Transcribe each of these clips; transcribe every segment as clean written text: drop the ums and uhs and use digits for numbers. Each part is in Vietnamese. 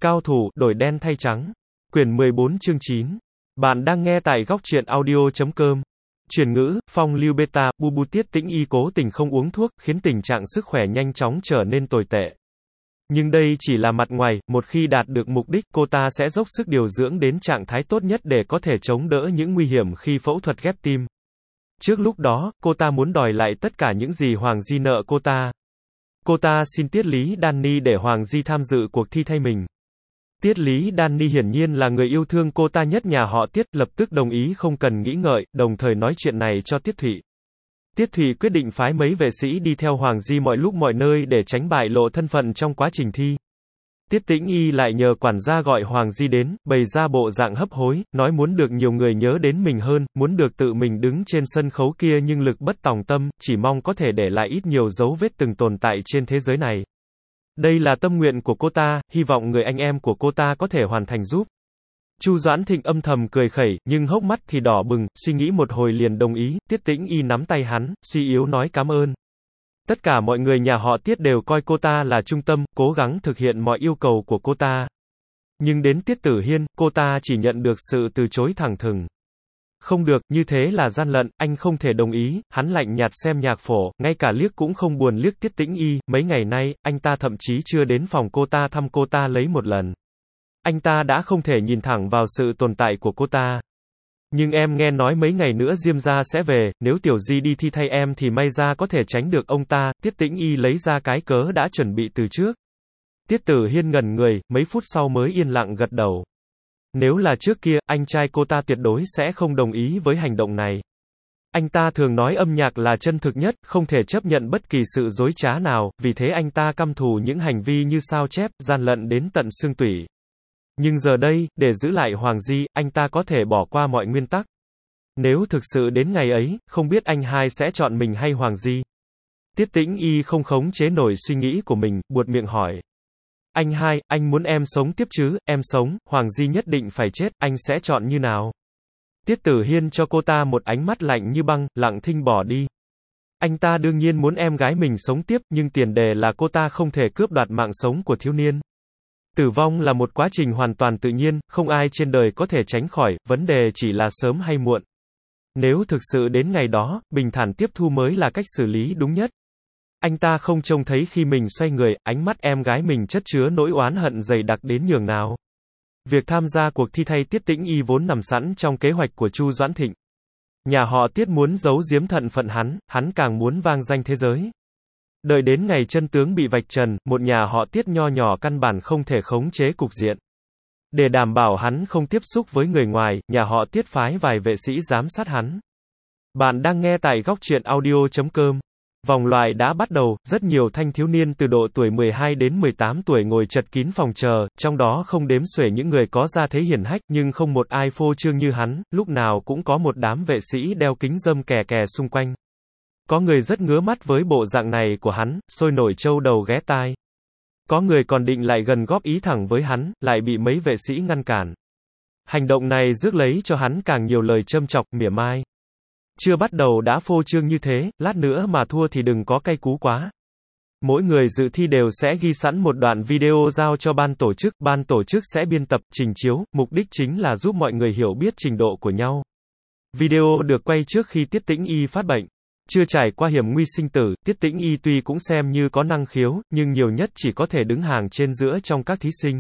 Cao thủ, đổi đen thay trắng. Quyển 14 chương 9. Bạn đang nghe tại góc truyện audio.com. Chuyển ngữ, phong lưu beta, Bubu Tiết Tĩnh Y cố tình không uống thuốc, khiến tình trạng sức khỏe nhanh chóng trở nên tồi tệ. Nhưng đây chỉ là mặt ngoài, một khi đạt được mục đích, cô ta sẽ dốc sức điều dưỡng đến trạng thái tốt nhất để có thể chống đỡ những nguy hiểm khi phẫu thuật ghép tim. Trước lúc đó, cô ta muốn đòi lại tất cả những gì Hoàng Di nợ cô ta. Cô ta xin Tiết Lý Danny để Hoàng Di tham dự cuộc thi thay mình. Tiết Lý Danny hiển nhiên là người yêu thương cô ta nhất nhà họ Tiết, lập tức đồng ý không cần nghĩ ngợi, đồng thời nói chuyện này cho Tiết Thụy. Tiết Thụy quyết định phái mấy vệ sĩ đi theo Hoàng Di mọi lúc mọi nơi để tránh bại lộ thân phận trong quá trình thi. Tiết Tĩnh Y lại nhờ quản gia gọi Hoàng Di đến, bày ra bộ dạng hấp hối, nói muốn được nhiều người nhớ đến mình hơn, muốn được tự mình đứng trên sân khấu kia nhưng lực bất tòng tâm, chỉ mong có thể để lại ít nhiều dấu vết từng tồn tại trên thế giới này. Đây là tâm nguyện của cô ta, hy vọng người anh em của cô ta có thể hoàn thành giúp. Chu Doãn Thịnh âm thầm cười khẩy, nhưng hốc mắt thì đỏ bừng, suy nghĩ một hồi liền đồng ý. Tiết Tĩnh Y nắm tay hắn, suy yếu nói cảm ơn. Tất cả mọi người nhà họ Tiết đều coi cô ta là trung tâm, cố gắng thực hiện mọi yêu cầu của cô ta. Nhưng đến Tiết Tử Hiên, cô ta chỉ nhận được sự từ chối thẳng thừng. Không được, như thế là gian lận, anh không thể đồng ý. Hắn lạnh nhạt xem nhạc phổ, ngay cả liếc cũng không buồn liếc Tiết Tĩnh Y. Mấy ngày nay, anh ta thậm chí chưa đến phòng cô ta thăm cô ta lấy một lần. Anh ta đã không thể nhìn thẳng vào sự tồn tại của cô ta. Nhưng em nghe nói mấy ngày nữa Diêm gia sẽ về, nếu Tiểu Di đi thi thay em thì may ra có thể tránh được ông ta. Tiết Tĩnh Y lấy ra cái cớ đã chuẩn bị từ trước. Tiết Tử Hiên ngẩn người, mấy phút sau mới yên lặng gật đầu. Nếu là trước kia, anh trai cô ta tuyệt đối sẽ không đồng ý với hành động này. Anh ta thường nói âm nhạc là chân thực nhất, không thể chấp nhận bất kỳ sự dối trá nào, vì thế anh ta căm thù những hành vi như sao chép, gian lận đến tận xương tủy. Nhưng giờ đây, để giữ lại Hoàng Di, anh ta có thể bỏ qua mọi nguyên tắc. Nếu thực sự đến ngày ấy, không biết anh hai sẽ chọn mình hay Hoàng Di. Tiết Tĩnh Y không khống chế nổi suy nghĩ của mình, buột miệng hỏi. Anh hai, anh muốn em sống tiếp chứ, em sống, Hoàng Di nhất định phải chết, anh sẽ chọn như nào? Tiết Tử Hiên cho cô ta một ánh mắt lạnh như băng, lặng thinh bỏ đi. Anh ta đương nhiên muốn em gái mình sống tiếp, nhưng tiền đề là cô ta không thể cướp đoạt mạng sống của thiếu niên. Tử vong là một quá trình hoàn toàn tự nhiên, không ai trên đời có thể tránh khỏi, vấn đề chỉ là sớm hay muộn. Nếu thực sự đến ngày đó, bình thản tiếp thu mới là cách xử lý đúng nhất. Anh ta không trông thấy khi mình xoay người, ánh mắt em gái mình chất chứa nỗi oán hận dày đặc đến nhường nào. Việc tham gia cuộc thi thay Tiết Tĩnh Y vốn nằm sẵn trong kế hoạch của Chu Doãn Thịnh. Nhà họ Tiết muốn giấu giếm thân phận hắn càng muốn vang danh thế giới. Đợi đến ngày chân tướng bị vạch trần, một nhà họ Tiết nho nhỏ căn bản không thể khống chế cục diện. Để đảm bảo hắn không tiếp xúc với người ngoài, nhà họ Tiết phái vài vệ sĩ giám sát hắn. Bạn đang nghe tại góc truyện audio.com. Vòng loại đã bắt đầu, rất nhiều thanh thiếu niên từ độ tuổi 12 đến 18 tuổi ngồi chật kín phòng chờ, trong đó không đếm xuể những người có gia thế hiển hách, nhưng không một ai phô trương như hắn, lúc nào cũng có một đám vệ sĩ đeo kính râm kè kè xung quanh. Có người rất ngứa mắt với bộ dạng này của hắn, sôi nổi trâu đầu ghé tai. Có người còn định lại gần góp ý thẳng với hắn, lại bị mấy vệ sĩ ngăn cản. Hành động này rước lấy cho hắn càng nhiều lời châm chọc, mỉa mai. Chưa bắt đầu đã phô trương như thế, lát nữa mà thua thì đừng có cay cú quá. Mỗi người dự thi đều sẽ ghi sẵn một đoạn video giao cho ban tổ chức sẽ biên tập, trình chiếu, mục đích chính là giúp mọi người hiểu biết trình độ của nhau. Video được quay trước khi Tiết Tĩnh Y phát bệnh. Chưa trải qua hiểm nguy sinh tử, Tiết Tĩnh Y tuy cũng xem như có năng khiếu, nhưng nhiều nhất chỉ có thể đứng hàng trên giữa trong các thí sinh.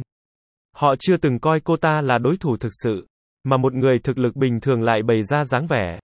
Họ chưa từng coi cô ta là đối thủ thực sự, mà một người thực lực bình thường lại bày ra dáng vẻ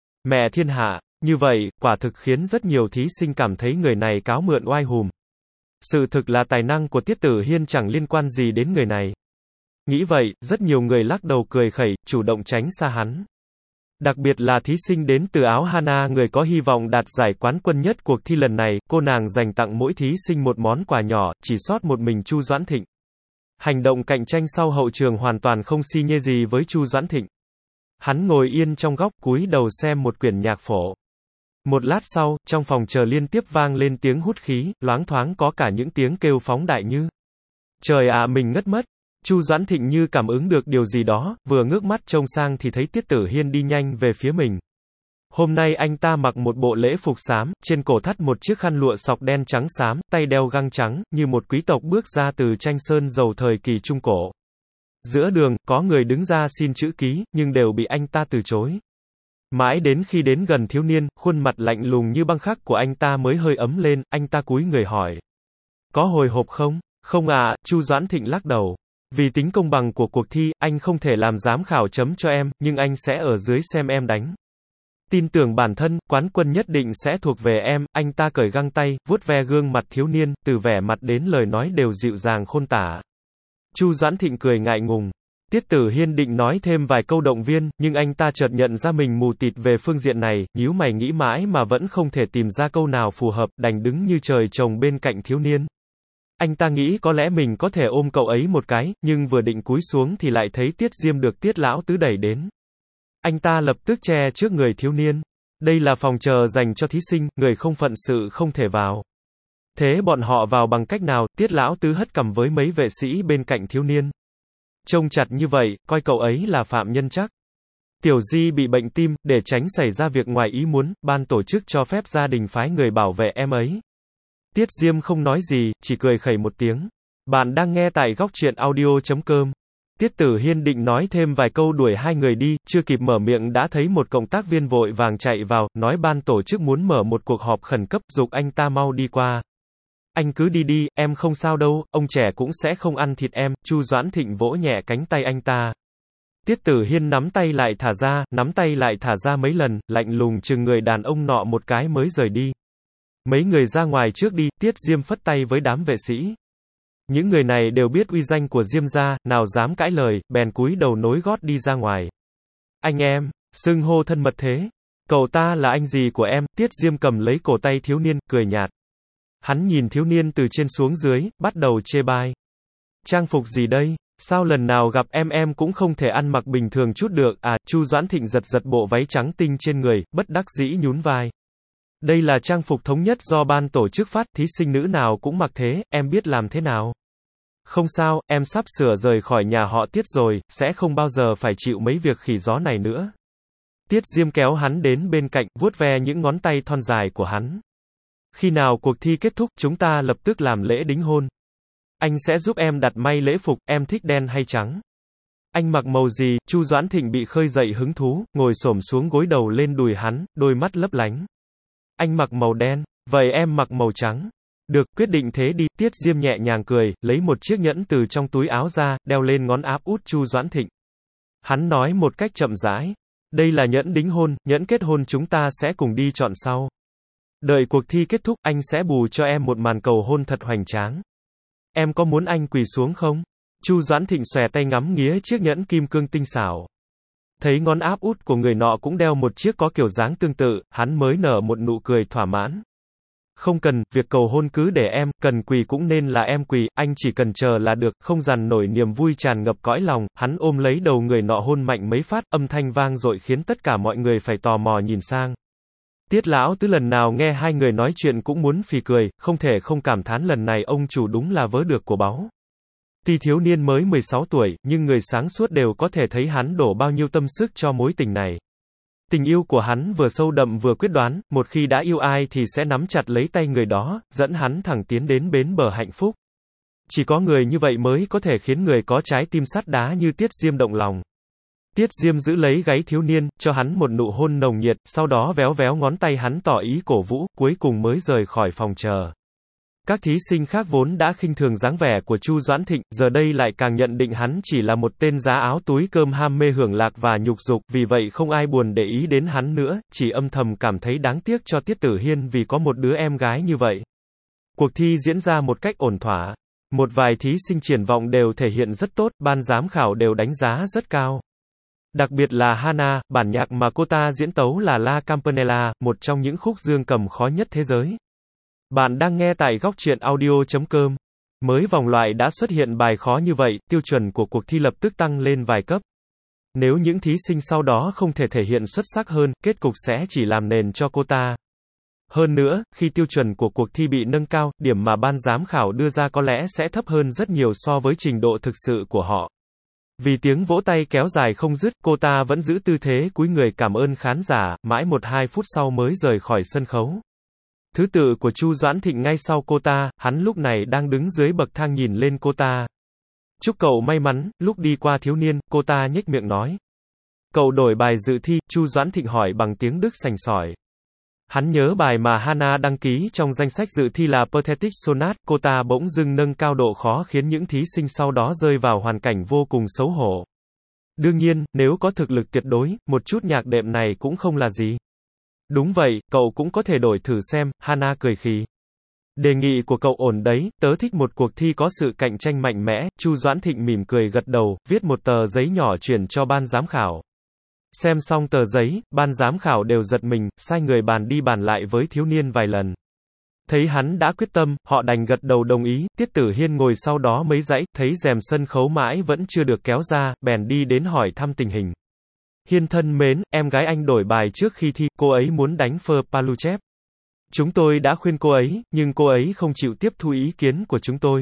mẹ thiên hạ, như vậy, quả thực khiến rất nhiều thí sinh cảm thấy người này cáo mượn oai hùm. Sự thực là tài năng của Tiết Tử Hiên chẳng liên quan gì đến người này. Nghĩ vậy, rất nhiều người lắc đầu cười khẩy, chủ động tránh xa hắn. Đặc biệt là thí sinh đến từ Áo Hana, người có hy vọng đạt giải quán quân nhất cuộc thi lần này, cô nàng dành tặng mỗi thí sinh một món quà nhỏ, chỉ sót một mình Chu Doãn Thịnh. Hành động cạnh tranh sau hậu trường hoàn toàn không si nhê gì với Chu Doãn Thịnh. Hắn ngồi yên trong góc, cúi đầu xem một quyển nhạc phổ. Một lát sau, trong phòng chờ liên tiếp vang lên tiếng hút khí, loáng thoáng có cả những tiếng kêu phóng đại như trời ạ, mình ngất mất. Chu Doãn Thịnh như cảm ứng được điều gì đó, vừa ngước mắt trông sang thì thấy Tiết Tử Hiên đi nhanh về phía mình. Hôm nay anh ta mặc một bộ lễ phục xám, trên cổ thắt một chiếc khăn lụa sọc đen trắng xám, tay đeo găng trắng, như một quý tộc bước ra từ tranh sơn dầu thời kỳ Trung Cổ. Giữa đường, có người đứng ra xin chữ ký, nhưng đều bị anh ta từ chối. Mãi đến khi đến gần thiếu niên, khuôn mặt lạnh lùng như băng khắc của anh ta mới hơi ấm lên, anh ta cúi người hỏi. Có hồi hộp không? Không ạ, Chu Doãn Thịnh lắc đầu. Vì tính công bằng của cuộc thi, anh không thể làm giám khảo chấm cho em, nhưng anh sẽ ở dưới xem em đánh. Tin tưởng bản thân, quán quân nhất định sẽ thuộc về em, anh ta cởi găng tay, vuốt ve gương mặt thiếu niên, từ vẻ mặt đến lời nói đều dịu dàng khôn tả. Chu Doãn Thịnh cười ngại ngùng. Tiết Tử Hiên định nói thêm vài câu động viên, nhưng anh ta chợt nhận ra mình mù tịt về phương diện này, nhíu mày nghĩ mãi mà vẫn không thể tìm ra câu nào phù hợp, đành đứng như trời trồng bên cạnh thiếu niên. Anh ta nghĩ có lẽ mình có thể ôm cậu ấy một cái, nhưng vừa định cúi xuống thì lại thấy Tiết Diêm được Tiết Lão Tứ đẩy đến. Anh ta lập tức che trước người thiếu niên. Đây là phòng chờ dành cho thí sinh, người không phận sự không thể vào. Thế bọn họ vào bằng cách nào? Tiết Lão Tứ hất cằm với mấy vệ sĩ bên cạnh thiếu niên. Trông chặt như vậy, coi cậu ấy là phạm nhân chắc. Tiểu Di bị bệnh tim, để tránh xảy ra việc ngoài ý muốn, ban tổ chức cho phép gia đình phái người bảo vệ em ấy. Tiết Diêm không nói gì, chỉ cười khẩy một tiếng. Bạn đang nghe tại góc truyện audio.com. Tiết Tử Hiên định nói thêm vài câu đuổi hai người đi, chưa kịp mở miệng đã thấy một cộng tác viên vội vàng chạy vào, nói ban tổ chức muốn mở một cuộc họp khẩn cấp, giục anh ta mau đi qua. Anh cứ đi đi, em không sao đâu, ông trẻ cũng sẽ không ăn thịt em. Chu Doãn Thịnh vỗ nhẹ cánh tay anh ta. Tiết Tử Hiên nắm tay lại thả ra mấy lần, lạnh lùng chừng người đàn ông nọ một cái mới rời đi. Mấy người ra ngoài trước đi, Tiết Diêm phất tay với đám vệ sĩ. Những người này đều biết uy danh của Diêm gia, nào dám cãi lời, bèn cúi đầu nối gót đi ra ngoài. Anh em, xưng hô thân mật thế. Cậu ta là anh gì của em? Tiết Diêm cầm lấy cổ tay thiếu niên, cười nhạt. Hắn nhìn thiếu niên từ trên xuống dưới, bắt đầu chê bai. Trang phục gì đây? Sao lần nào gặp em cũng không thể ăn mặc bình thường chút được à? Chu Doãn Thịnh giật bộ váy trắng tinh trên người, bất đắc dĩ nhún vai. Đây là trang phục thống nhất do ban tổ chức phát, thí sinh nữ nào cũng mặc thế, em biết làm thế nào? Không sao, em sắp sửa rời khỏi nhà họ Tiết rồi, sẽ không bao giờ phải chịu mấy việc khỉ gió này nữa. Tiết Diêm kéo hắn đến bên cạnh, vuốt ve những ngón tay thon dài của hắn. Khi nào cuộc thi kết thúc, chúng ta lập tức làm lễ đính hôn. Anh sẽ giúp em đặt may lễ phục, em thích đen hay trắng? Anh mặc màu gì? Chu Doãn Thịnh bị khơi dậy hứng thú, ngồi xổm xuống gối đầu lên đùi hắn, đôi mắt lấp lánh. Anh mặc màu đen, vậy em mặc màu trắng. Được, quyết định thế đi. Tiết Diêm nhẹ nhàng cười, lấy một chiếc nhẫn từ trong túi áo ra, đeo lên ngón áp út Chu Doãn Thịnh. Hắn nói một cách chậm rãi. Đây là nhẫn đính hôn, nhẫn kết hôn chúng ta sẽ cùng đi chọn sau. Đợi cuộc thi kết thúc, anh sẽ bù cho em một màn cầu hôn thật hoành tráng. Em có muốn anh quỳ xuống không? Chu Doãn Thịnh xòe tay ngắm nghía chiếc nhẫn kim cương tinh xảo. Thấy ngón áp út của người nọ cũng đeo một chiếc có kiểu dáng tương tự, hắn mới nở một nụ cười thỏa mãn. Không cần, việc cầu hôn cứ để em, cần quỳ cũng nên là em quỳ, anh chỉ cần chờ là được, không dằn nổi niềm vui tràn ngập cõi lòng, hắn ôm lấy đầu người nọ hôn mạnh mấy phát, âm thanh vang dội khiến tất cả mọi người phải tò mò nhìn sang. Tiết Lão Tứ lần nào nghe hai người nói chuyện cũng muốn phì cười, không thể không cảm thán lần này ông chủ đúng là vớ được của báu. Tuy thiếu niên mới 16 tuổi, nhưng người sáng suốt đều có thể thấy hắn đổ bao nhiêu tâm sức cho mối tình này. Tình yêu của hắn vừa sâu đậm vừa quyết đoán, một khi đã yêu ai thì sẽ nắm chặt lấy tay người đó, dẫn hắn thẳng tiến đến bến bờ hạnh phúc. Chỉ có người như vậy mới có thể khiến người có trái tim sắt đá như Tiết Diêm động lòng. Tiết Diêm giữ lấy gáy thiếu niên, cho hắn một nụ hôn nồng nhiệt, sau đó véo véo ngón tay hắn tỏ ý cổ vũ, cuối cùng mới rời khỏi phòng chờ. Các thí sinh khác vốn đã khinh thường dáng vẻ của Chu Doãn Thịnh, giờ đây lại càng nhận định hắn chỉ là một tên giá áo túi cơm ham mê hưởng lạc và nhục dục, vì vậy không ai buồn để ý đến hắn nữa, chỉ âm thầm cảm thấy đáng tiếc cho Tiết Tử Hiên vì có một đứa em gái như vậy. Cuộc thi diễn ra một cách ổn thỏa. Một vài thí sinh triển vọng đều thể hiện rất tốt, ban giám khảo đều đánh giá rất cao. Đặc biệt là Hana, bản nhạc mà cô ta diễn tấu là La Campanella, một trong những khúc dương cầm khó nhất thế giới. Bạn đang nghe tại góc truyện audio.com. Mới vòng loại đã xuất hiện bài khó như vậy, tiêu chuẩn của cuộc thi lập tức tăng lên vài cấp. Nếu những thí sinh sau đó không thể thể hiện xuất sắc hơn, kết cục sẽ chỉ làm nền cho cô ta. Hơn nữa, khi tiêu chuẩn của cuộc thi bị nâng cao, điểm mà ban giám khảo đưa ra có lẽ sẽ thấp hơn rất nhiều so với trình độ thực sự của họ. Vì tiếng vỗ tay kéo dài không dứt, cô ta vẫn giữ tư thế cúi người cảm ơn khán giả, mãi 1-2 phút sau mới rời khỏi sân khấu. Thứ tự của Chu Doãn Thịnh ngay sau cô ta, hắn lúc này đang đứng dưới bậc thang nhìn lên cô ta. Chúc cậu may mắn, lúc đi qua thiếu niên, cô ta nhếch miệng nói. Cậu đổi bài dự thi, Chu Doãn Thịnh hỏi bằng tiếng Đức sành sỏi. Hắn nhớ bài mà Hana đăng ký trong danh sách dự thi là Pathetic Sonat, cô ta bỗng dưng nâng cao độ khó khiến những thí sinh sau đó rơi vào hoàn cảnh vô cùng xấu hổ. Đương nhiên, nếu có thực lực tuyệt đối, một chút nhạc đệm này cũng không là gì. Đúng vậy, cậu cũng có thể đổi thử xem, Hana cười khì. Đề nghị của cậu ổn đấy, tớ thích một cuộc thi có sự cạnh tranh mạnh mẽ, Chu Doãn Thịnh mỉm cười gật đầu, viết một tờ giấy nhỏ chuyển cho ban giám khảo. Xem xong tờ giấy, ban giám khảo đều giật mình, sai người bàn đi bàn lại với thiếu niên vài lần. Thấy hắn đã quyết tâm, họ đành gật đầu đồng ý, Tiết Tử Hiên ngồi sau đó mấy dãy, thấy rèm sân khấu mãi vẫn chưa được kéo ra, bèn đi đến hỏi thăm tình hình. Hiên thân mến, em gái anh đổi bài trước khi thi, cô ấy muốn đánh Phơ Paluchev. Chúng tôi đã khuyên cô ấy, nhưng cô ấy không chịu tiếp thu ý kiến của chúng tôi.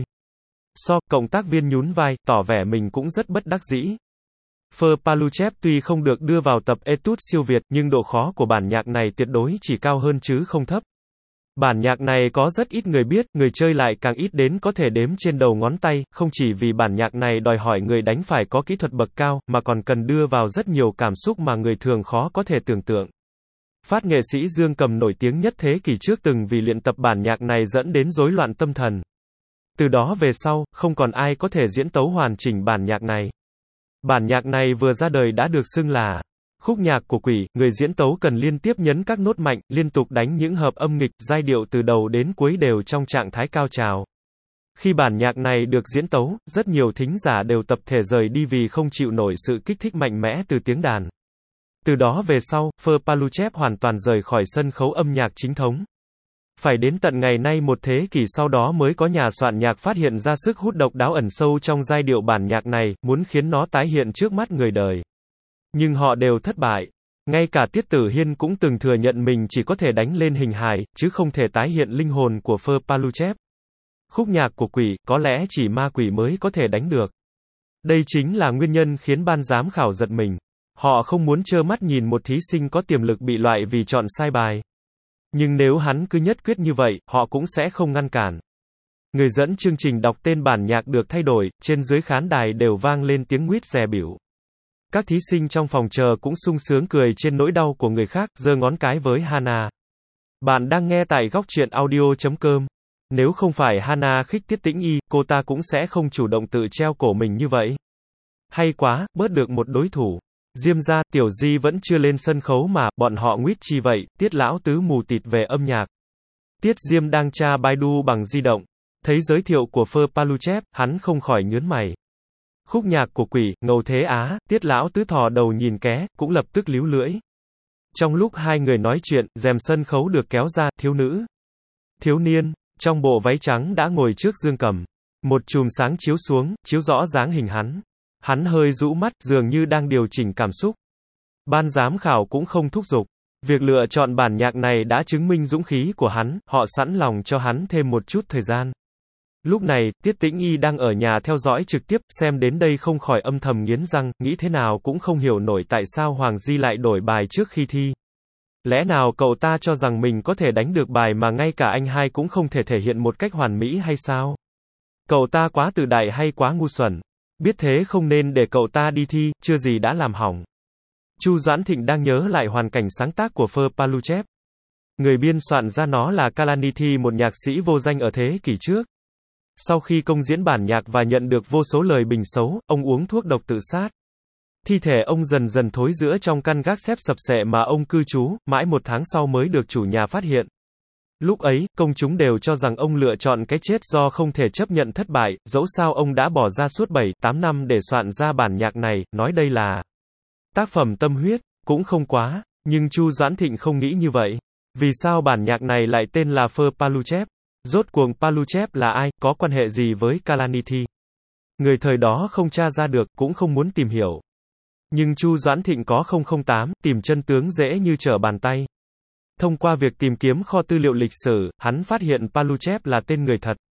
Cộng tác viên nhún vai, tỏ vẻ mình cũng rất bất đắc dĩ. Phơ Paluchev tuy không được đưa vào tập Etude siêu Việt, nhưng độ khó của bản nhạc này tuyệt đối chỉ cao hơn chứ không thấp. Bản nhạc này có rất ít người biết, người chơi lại càng ít đến có thể đếm trên đầu ngón tay, không chỉ vì bản nhạc này đòi hỏi người đánh phải có kỹ thuật bậc cao, mà còn cần đưa vào rất nhiều cảm xúc mà người thường khó có thể tưởng tượng. Phát nghệ sĩ Dương Cầm nổi tiếng nhất thế kỷ trước từng vì luyện tập bản nhạc này dẫn đến rối loạn tâm thần. Từ đó về sau, không còn ai có thể diễn tấu hoàn chỉnh bản nhạc này. Bản nhạc này vừa ra đời đã được xưng là khúc nhạc của quỷ, người diễn tấu cần liên tiếp nhấn các nốt mạnh, liên tục đánh những hợp âm nghịch, giai điệu từ đầu đến cuối đều trong trạng thái cao trào. Khi bản nhạc này được diễn tấu, rất nhiều thính giả đều tập thể rời đi vì không chịu nổi sự kích thích mạnh mẽ từ tiếng đàn. Từ đó về sau, Phơ Paluchev hoàn toàn rời khỏi sân khấu âm nhạc chính thống. Phải đến tận ngày nay một thế kỷ sau đó mới có nhà soạn nhạc phát hiện ra sức hút độc đáo ẩn sâu trong giai điệu bản nhạc này, muốn khiến nó tái hiện trước mắt người đời. Nhưng họ đều thất bại. Ngay cả Tiết Tử Hiên cũng từng thừa nhận mình chỉ có thể đánh lên hình hài, chứ không thể tái hiện linh hồn của Phơ Paluchev. Khúc nhạc của quỷ, có lẽ chỉ ma quỷ mới có thể đánh được. Đây chính là nguyên nhân khiến ban giám khảo giật mình. Họ không muốn trơ mắt nhìn một thí sinh có tiềm lực bị loại vì chọn sai bài. Nhưng nếu hắn cứ nhất quyết như vậy, họ cũng sẽ không ngăn cản. Người dẫn chương trình đọc tên bản nhạc được thay đổi, trên dưới khán đài đều vang lên tiếng huýt dè bỉu. Các thí sinh trong phòng chờ cũng sung sướng cười trên nỗi đau của người khác, giơ ngón cái với Hana. Bạn đang nghe tại góc truyện audio.com. Nếu không phải Hana khích Tiết Tĩnh Y, cô ta cũng sẽ không chủ động tự treo cổ mình như vậy. Hay quá, bớt được một đối thủ. Diêm gia, Tiểu Di vẫn chưa lên sân khấu mà, bọn họ nguyết chi vậy, Tiết lão tứ mù tịt về âm nhạc. Tiết Diêm đang tra Baidu bằng di động. Thấy giới thiệu của Phơ Paluchev, hắn không khỏi nhướng mày. Khúc nhạc của quỷ, ngầu thế á, Tiết lão tứ thò đầu nhìn ké, cũng lập tức líu lưỡi. Trong lúc hai người nói chuyện, rèm sân khấu được kéo ra, thiếu nữ. Thiếu niên, trong bộ váy trắng đã ngồi trước Dương Cầm. Một chùm sáng chiếu xuống, chiếu rõ dáng hình hắn. Hắn hơi rũ mắt, dường như đang điều chỉnh cảm xúc. Ban giám khảo cũng không thúc giục. Việc lựa chọn bản nhạc này đã chứng minh dũng khí của hắn, họ sẵn lòng cho hắn thêm một chút thời gian. Lúc này, Tiết Tĩnh Y đang ở nhà theo dõi trực tiếp, xem đến đây không khỏi âm thầm nghiến răng, nghĩ thế nào cũng không hiểu nổi tại sao Hoàng Di lại đổi bài trước khi thi. Lẽ nào cậu ta cho rằng mình có thể đánh được bài mà ngay cả anh hai cũng không thể thể hiện một cách hoàn mỹ hay sao? Cậu ta quá tự đại hay quá ngu xuẩn? Biết thế không nên để cậu ta đi thi, chưa gì đã làm hỏng. Chu Doãn Thịnh đang nhớ lại hoàn cảnh sáng tác của Phơ Paluchev. Người biên soạn ra nó là Kalanithi, một nhạc sĩ vô danh ở thế kỷ trước. Sau khi công diễn bản nhạc và nhận được vô số lời bình xấu, ông uống thuốc độc tự sát. Thi thể ông dần dần thối rữa trong căn gác xếp sập xệ mà ông cư trú, mãi một tháng sau mới được chủ nhà phát hiện. Lúc ấy, công chúng đều cho rằng ông lựa chọn cái chết do không thể chấp nhận thất bại, dẫu sao ông đã bỏ ra suốt 7-8 năm để soạn ra bản nhạc này, nói đây là tác phẩm tâm huyết, cũng không quá, nhưng Chu Doãn Thịnh không nghĩ như vậy. Vì sao bản nhạc này lại tên là Phơ Paluchev? Rốt cuộc Paluchev là ai, có quan hệ gì với Kalanithi? Người thời đó không tra ra được, cũng không muốn tìm hiểu. Nhưng Chu Doãn Thịnh có 008, tìm chân tướng dễ như trở bàn tay. Thông qua việc tìm kiếm kho tư liệu lịch sử, hắn phát hiện Paluchev là tên người thật.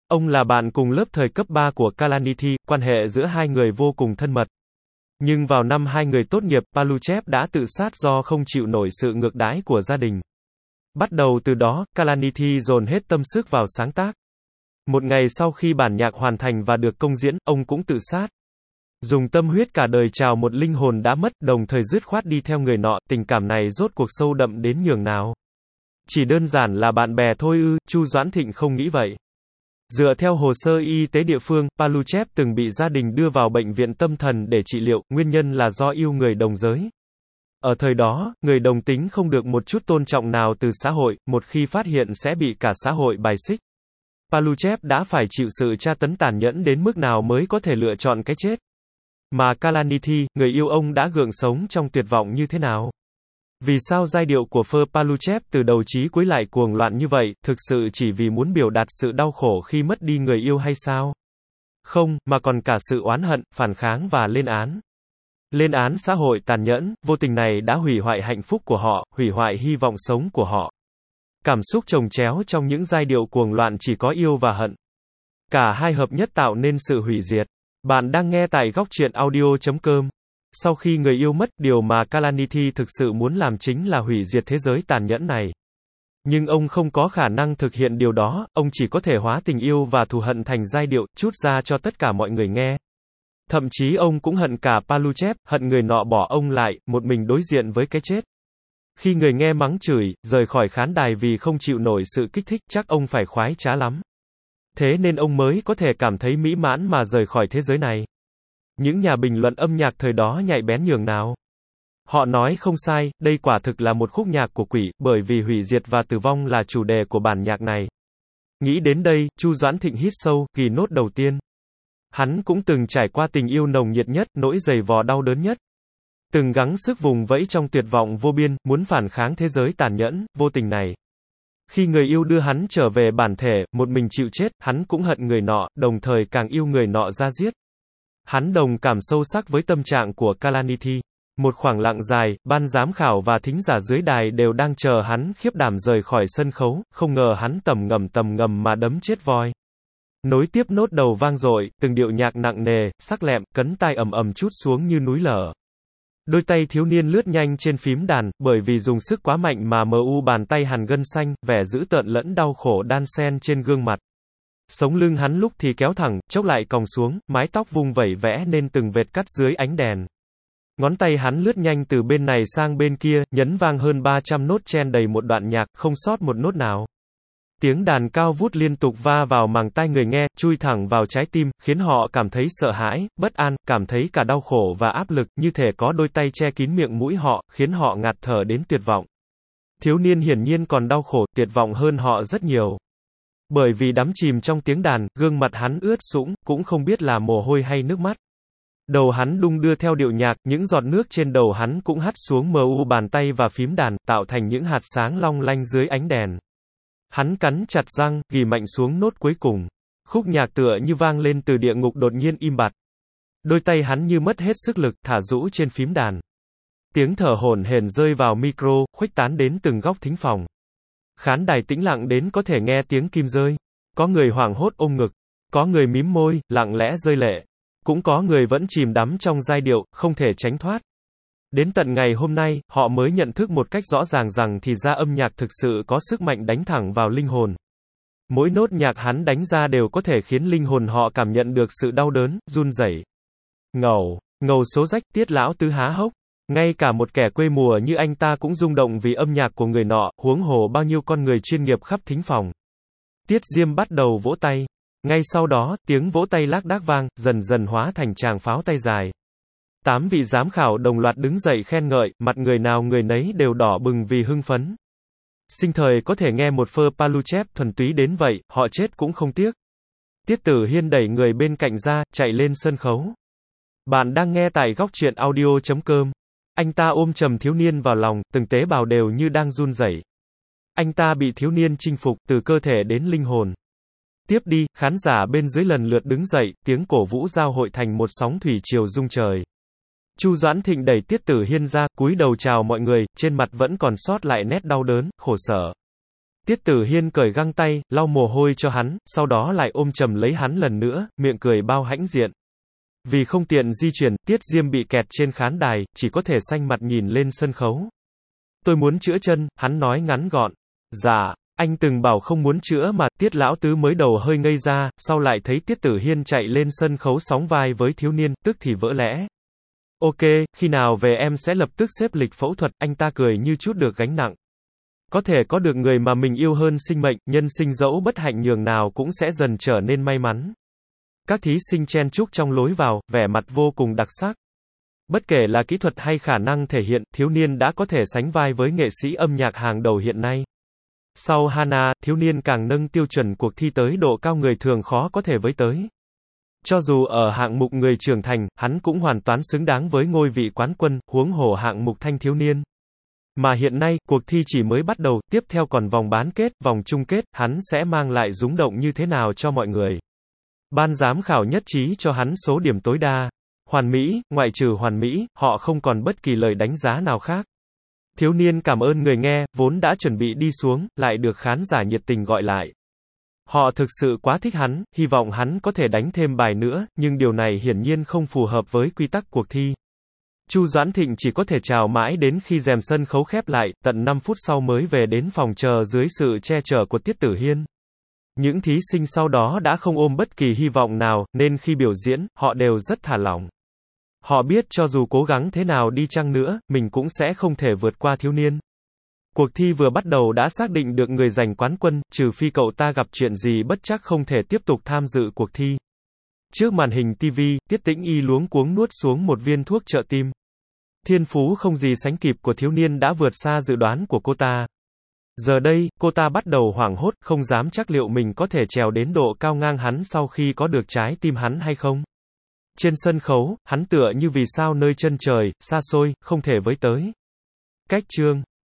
Ông là bạn cùng lớp thời cấp 3 của Kalanithi, quan hệ giữa hai người vô cùng thân mật. Nhưng vào năm hai người tốt nghiệp, Paluchev đã tự sát do không chịu nổi sự ngược đãi của gia đình. Bắt đầu từ đó, Kalanithi dồn hết tâm sức vào sáng tác. Một ngày sau khi bản nhạc hoàn thành và được công diễn, ông cũng tự sát. Dùng tâm huyết cả đời chào một linh hồn đã mất, đồng thời dứt khoát đi theo người nọ, tình cảm này rốt cuộc sâu đậm đến nhường nào. Chỉ đơn giản là bạn bè thôi ư? Chu Doãn Thịnh không nghĩ vậy. Dựa theo hồ sơ y tế địa phương, Paluchev từng bị gia đình đưa vào bệnh viện tâm thần để trị liệu, nguyên nhân là do yêu người đồng giới. Ở thời đó, người đồng tính không được một chút tôn trọng nào từ xã hội, một khi phát hiện sẽ bị cả xã hội bài xích. Paluchev đã phải chịu sự tra tấn tàn nhẫn đến mức nào mới có thể lựa chọn cái chết. Mà Kalanithi, người yêu ông đã gượng sống trong tuyệt vọng như thế nào? Vì sao giai điệu của Phơ Paluchev từ đầu chí cuối lại cuồng loạn như vậy, thực sự chỉ vì muốn biểu đạt sự đau khổ khi mất đi người yêu hay sao? Không, mà còn cả sự oán hận, phản kháng và lên án. Lên án xã hội tàn nhẫn, vô tình này đã hủy hoại hạnh phúc của họ, hủy hoại hy vọng sống của họ. Cảm xúc chồng chéo trong những giai điệu cuồng loạn chỉ có yêu và hận. Cả hai hợp nhất tạo nên sự hủy diệt. Bạn đang nghe tại góc truyện audio.com. Sau khi người yêu mất, điều mà Kalanithi thực sự muốn làm chính là hủy diệt thế giới tàn nhẫn này. Nhưng ông không có khả năng thực hiện điều đó, ông chỉ có thể hóa tình yêu và thù hận thành giai điệu, trút ra cho tất cả mọi người nghe. Thậm chí ông cũng hận cả Paluchev, hận người nọ bỏ ông lại, một mình đối diện với cái chết. Khi người nghe mắng chửi, rời khỏi khán đài vì không chịu nổi sự kích thích, chắc ông phải khoái trá lắm. Thế nên ông mới có thể cảm thấy mỹ mãn mà rời khỏi thế giới này. Những nhà bình luận âm nhạc thời đó nhạy bén nhường nào. Họ nói không sai, đây quả thực là một khúc nhạc của quỷ, bởi vì hủy diệt và tử vong là chủ đề của bản nhạc này. Nghĩ đến đây, Chu Doãn Thịnh hít sâu, ghi nốt đầu tiên. Hắn cũng từng trải qua tình yêu nồng nhiệt nhất, nỗi dày vò đau đớn nhất. Từng gắng sức vùng vẫy trong tuyệt vọng vô biên, muốn phản kháng thế giới tàn nhẫn, vô tình này. Khi người yêu đưa hắn trở về bản thể, một mình chịu chết, hắn cũng hận người nọ, đồng thời càng yêu người nọ ra giết. Hắn đồng cảm sâu sắc với tâm trạng của Kalanithi. Một khoảng lặng dài, ban giám khảo và thính giả dưới đài đều đang chờ hắn khiếp đảm rời khỏi sân khấu, không ngờ hắn tầm ngầm mà đấm chết voi. Nối tiếp nốt đầu vang dội, từng điệu nhạc nặng nề, sắc lẹm, cấn tai ầm ầm trút xuống như núi lở. Đôi tay thiếu niên lướt nhanh trên phím đàn, bởi vì dùng sức quá mạnh mà bàn tay hằn gân xanh, vẻ dữ tợn lẫn đau khổ đan xen trên gương mặt. Sống lưng hắn lúc thì kéo thẳng, chốc lại còng xuống, mái tóc vung vẩy vẽ nên từng vệt cắt dưới ánh đèn. Ngón tay hắn lướt nhanh từ bên này sang bên kia, nhấn vang hơn 300 nốt chen đầy một đoạn nhạc, không sót một nốt nào. Tiếng đàn cao vút liên tục va vào màng tai người nghe, chui thẳng vào trái tim, khiến họ cảm thấy sợ hãi, bất an, cảm thấy cả đau khổ và áp lực, như thể có đôi tay che kín miệng mũi họ, khiến họ ngạt thở đến tuyệt vọng. Thiếu niên hiển nhiên còn đau khổ, tuyệt vọng hơn họ rất nhiều. Bởi vì đắm chìm trong tiếng đàn, gương mặt hắn ướt sũng, cũng không biết là mồ hôi hay nước mắt. Đầu hắn đung đưa theo điệu nhạc, những giọt nước trên đầu hắn cũng hắt xuống bàn tay và phím đàn, tạo thành những hạt sáng long lanh dưới ánh đèn. Hắn cắn chặt răng, ghi mạnh xuống nốt cuối cùng. Khúc nhạc tựa như vang lên từ địa ngục đột nhiên im bặt. Đôi tay hắn như mất hết sức lực, thả rũ trên phím đàn. Tiếng thở hổn hển rơi vào micro, khuếch tán đến từng góc thính phòng. Khán đài tĩnh lặng đến có thể nghe tiếng kim rơi. Có người hoảng hốt ôm ngực. Có người mím môi, lặng lẽ rơi lệ. Cũng có người vẫn chìm đắm trong giai điệu, không thể tránh thoát. Đến tận ngày hôm nay, họ mới nhận thức một cách rõ ràng rằng thì ra âm nhạc thực sự có sức mạnh đánh thẳng vào linh hồn. Mỗi nốt nhạc hắn đánh ra đều có thể khiến linh hồn họ cảm nhận được sự đau đớn, run rẩy. Ngầu số rách, Tiết lão tứ há hốc. Ngay cả một kẻ quê mùa như anh ta cũng rung động vì âm nhạc của người nọ, huống hồ bao nhiêu con người chuyên nghiệp khắp thính phòng. Tiết Diêm bắt đầu vỗ tay. Ngay sau đó, tiếng vỗ tay lác đác vang, dần dần hóa thành tràng pháo tay dài. 8 vị giám khảo đồng loạt đứng dậy khen ngợi, mặt người nào người nấy đều đỏ bừng vì hưng phấn. Sinh thời có thể nghe một Phơ Paluchev thuần túy đến vậy, họ chết cũng không tiếc. Tiết Tử Hiên đẩy người bên cạnh ra, chạy lên sân khấu. Bạn đang nghe tại góc truyện audio.com. Anh ta ôm chầm thiếu niên vào lòng, từng tế bào đều như đang run rẩy. Anh ta bị thiếu niên chinh phục, từ cơ thể đến linh hồn. Tiếp đi, khán giả bên dưới lần lượt đứng dậy, tiếng cổ vũ giao hội thành một sóng thủy triều rung trời. Chu Doãn Thịnh đẩy Tiết Tử Hiên ra, cúi đầu chào mọi người, trên mặt vẫn còn sót lại nét đau đớn, khổ sở. Tiết Tử Hiên cởi găng tay, lau mồ hôi cho hắn, sau đó lại ôm chầm lấy hắn lần nữa, miệng cười bao hãnh diện. Vì không tiện di chuyển, Tiết Diêm bị kẹt trên khán đài, chỉ có thể xanh mặt nhìn lên sân khấu. Tôi muốn chữa chân, hắn nói ngắn gọn. Dạ, anh từng bảo không muốn chữa mà, Tiết lão tứ mới đầu hơi ngây ra, sau lại thấy Tiết Tử Hiên chạy lên sân khấu sóng vai với thiếu niên, tức thì vỡ lẽ. Ok, khi nào về em sẽ lập tức xếp lịch phẫu thuật, anh ta cười như chút được gánh nặng. Có thể có được người mà mình yêu hơn sinh mệnh, nhân sinh dẫu bất hạnh nhường nào cũng sẽ dần trở nên may mắn. Các thí sinh chen chúc trong lối vào, vẻ mặt vô cùng đặc sắc. Bất kể là kỹ thuật hay khả năng thể hiện, thiếu niên đã có thể sánh vai với nghệ sĩ âm nhạc hàng đầu hiện nay. Sau Hana, thiếu niên càng nâng tiêu chuẩn cuộc thi tới độ cao người thường khó có thể với tới. Cho dù ở hạng mục người trưởng thành, hắn cũng hoàn toàn xứng đáng với ngôi vị quán quân, huống hồ hạng mục thanh thiếu niên. Mà hiện nay, cuộc thi chỉ mới bắt đầu, tiếp theo còn vòng bán kết, vòng chung kết, hắn sẽ mang lại rung động như thế nào cho mọi người. Ban giám khảo nhất trí cho hắn số điểm tối đa. Hoàn mỹ, ngoại trừ hoàn mỹ, họ không còn bất kỳ lời đánh giá nào khác. Thiếu niên cảm ơn người nghe, vốn đã chuẩn bị đi xuống, lại được khán giả nhiệt tình gọi lại. Họ thực sự quá thích hắn, hy vọng hắn có thể đánh thêm bài nữa, nhưng điều này hiển nhiên không phù hợp với quy tắc cuộc thi. Chu Doãn Thịnh chỉ có thể chào mãi đến khi rèm sân khấu khép lại, tận 5 phút sau mới về đến phòng chờ dưới sự che chở của Tiết Tử Hiên. Những thí sinh sau đó đã không ôm bất kỳ hy vọng nào, nên khi biểu diễn, họ đều rất thả lỏng. Họ biết cho dù cố gắng thế nào đi chăng nữa, mình cũng sẽ không thể vượt qua thiếu niên. Cuộc thi vừa bắt đầu đã xác định được người giành quán quân, trừ phi cậu ta gặp chuyện gì bất trắc không thể tiếp tục tham dự cuộc thi. Trước màn hình TV, Tiết Tĩnh Y luống cuống nuốt xuống một viên thuốc trợ tim. Thiên phú không gì sánh kịp của thiếu niên đã vượt xa dự đoán của cô ta. Giờ đây, cô ta bắt đầu hoảng hốt, không dám chắc liệu mình có thể trèo đến độ cao ngang hắn sau khi có được trái tim hắn hay không. Trên sân khấu, hắn tựa như vì sao nơi chân trời, xa xôi, không thể với tới. Cách chương